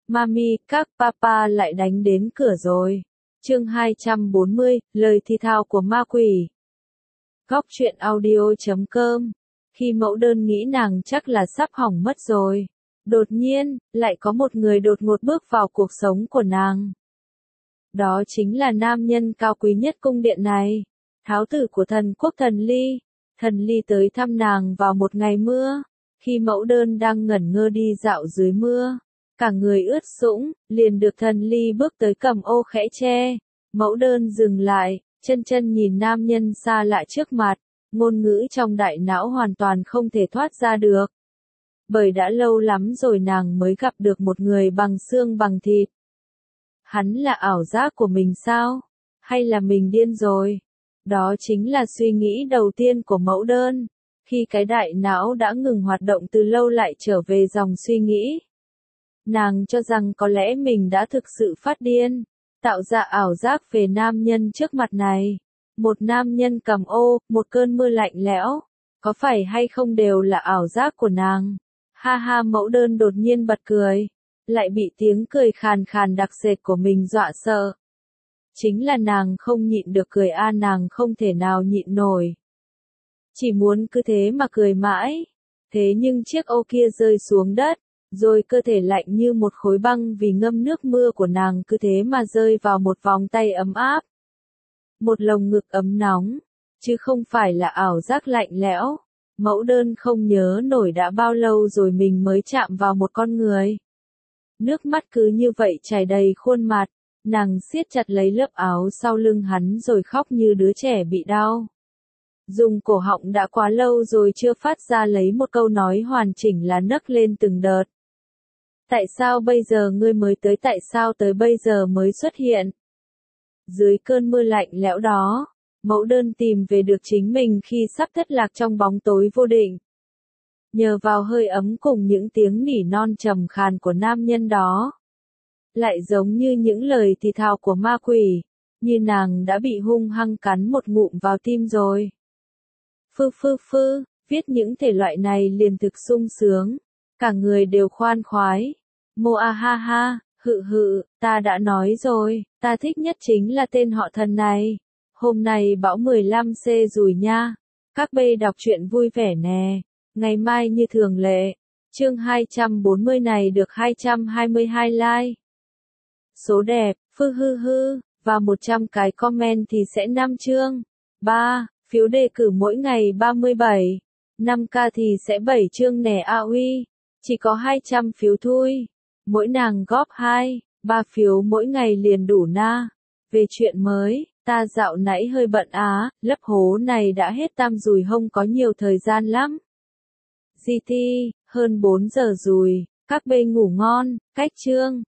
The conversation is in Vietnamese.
Mami, các papa lại đánh đến cửa rồi. Chương 240, lời thì thào của ma quỷ. Góc truyện audio.com. Khi mẫu đơn nghĩ nàng chắc là sắp hỏng mất rồi, đột nhiên, lại có một người đột ngột bước vào cuộc sống của nàng. Đó chính là nam nhân cao quý nhất cung điện này, tháo tử của thần quốc Thần Ly. Thần Ly tới thăm nàng vào một ngày mưa, khi mẫu đơn đang ngẩn ngơ đi dạo dưới mưa. Cả người ướt sũng, liền được Thần Ly bước tới cầm ô khẽ che. Mẫu đơn dừng lại, chân nhìn nam nhân xa lạ trước mặt, ngôn ngữ trong đại não hoàn toàn không thể thoát ra được. Bởi đã lâu lắm rồi nàng mới gặp được một người bằng xương bằng thịt. Hắn là ảo giác của mình sao? Hay là mình điên rồi? Đó chính là suy nghĩ đầu tiên của mẫu đơn, khi cái đại não đã ngừng hoạt động từ lâu lại trở về dòng suy nghĩ. Nàng cho rằng có lẽ mình đã thực sự phát điên, tạo ra ảo giác về nam nhân trước mặt này. Một nam nhân cầm ô, một cơn mưa lạnh lẽo, có phải hay không đều là ảo giác của nàng? Ha ha, mẫu đơn đột nhiên bật cười, lại bị tiếng cười khàn khàn đặc sệt của mình dọa sợ. Chính là nàng không nhịn được cười nàng không thể nào nhịn nổi. Chỉ muốn cứ thế mà cười mãi. Thế nhưng chiếc ô kia rơi xuống đất, rồi cơ thể lạnh như một khối băng vì ngâm nước mưa của nàng cứ thế mà rơi vào một vòng tay ấm áp. Một lồng ngực ấm nóng, chứ không phải là ảo giác lạnh lẽo. Mẫu đơn không nhớ nổi đã bao lâu rồi mình mới chạm vào một con người. Nước mắt cứ như vậy chảy đầy khuôn mặt, nàng siết chặt lấy lớp áo sau lưng hắn rồi khóc như đứa trẻ bị đau. Dùng cổ họng đã quá lâu rồi chưa phát ra lấy một câu nói hoàn chỉnh là nấc lên từng đợt. Tại sao bây giờ ngươi mới tới, tại sao tới bây giờ mới xuất hiện? Dưới cơn mưa lạnh lẽo đó, mẫu đơn tìm về được chính mình khi sắp thất lạc trong bóng tối vô định. Nhờ vào hơi ấm cùng những tiếng nỉ non trầm khàn của nam nhân đó. Lại giống như những lời thì thào của ma quỷ, như nàng đã bị hung hăng cắn một ngụm vào tim rồi. Viết những thể loại này liền thực sung sướng, cả người đều khoan khoái. Moa ha ha, ta đã nói rồi, ta thích nhất chính là tên họ Thần này. Hôm nay bão 15C rùi nha. Các bê đọc truyện vui vẻ nè. Ngày mai như thường lệ. Chương 240 này được 222 like. Số đẹp, và 100 cái comment thì sẽ 5 chương. 3. Phiếu đề cử mỗi ngày 37. 5k thì sẽ 7 chương nè uy. Chỉ có 200 phiếu thôi. Mỗi nàng góp 2, 3 phiếu mỗi ngày liền đủ na. Về chuyện mới, ta dạo nãy hơi bận lấp hố này đã hết tam rùi không có nhiều thời gian lắm. GT, hơn 4 giờ rùi, các bê ngủ ngon, cách chương.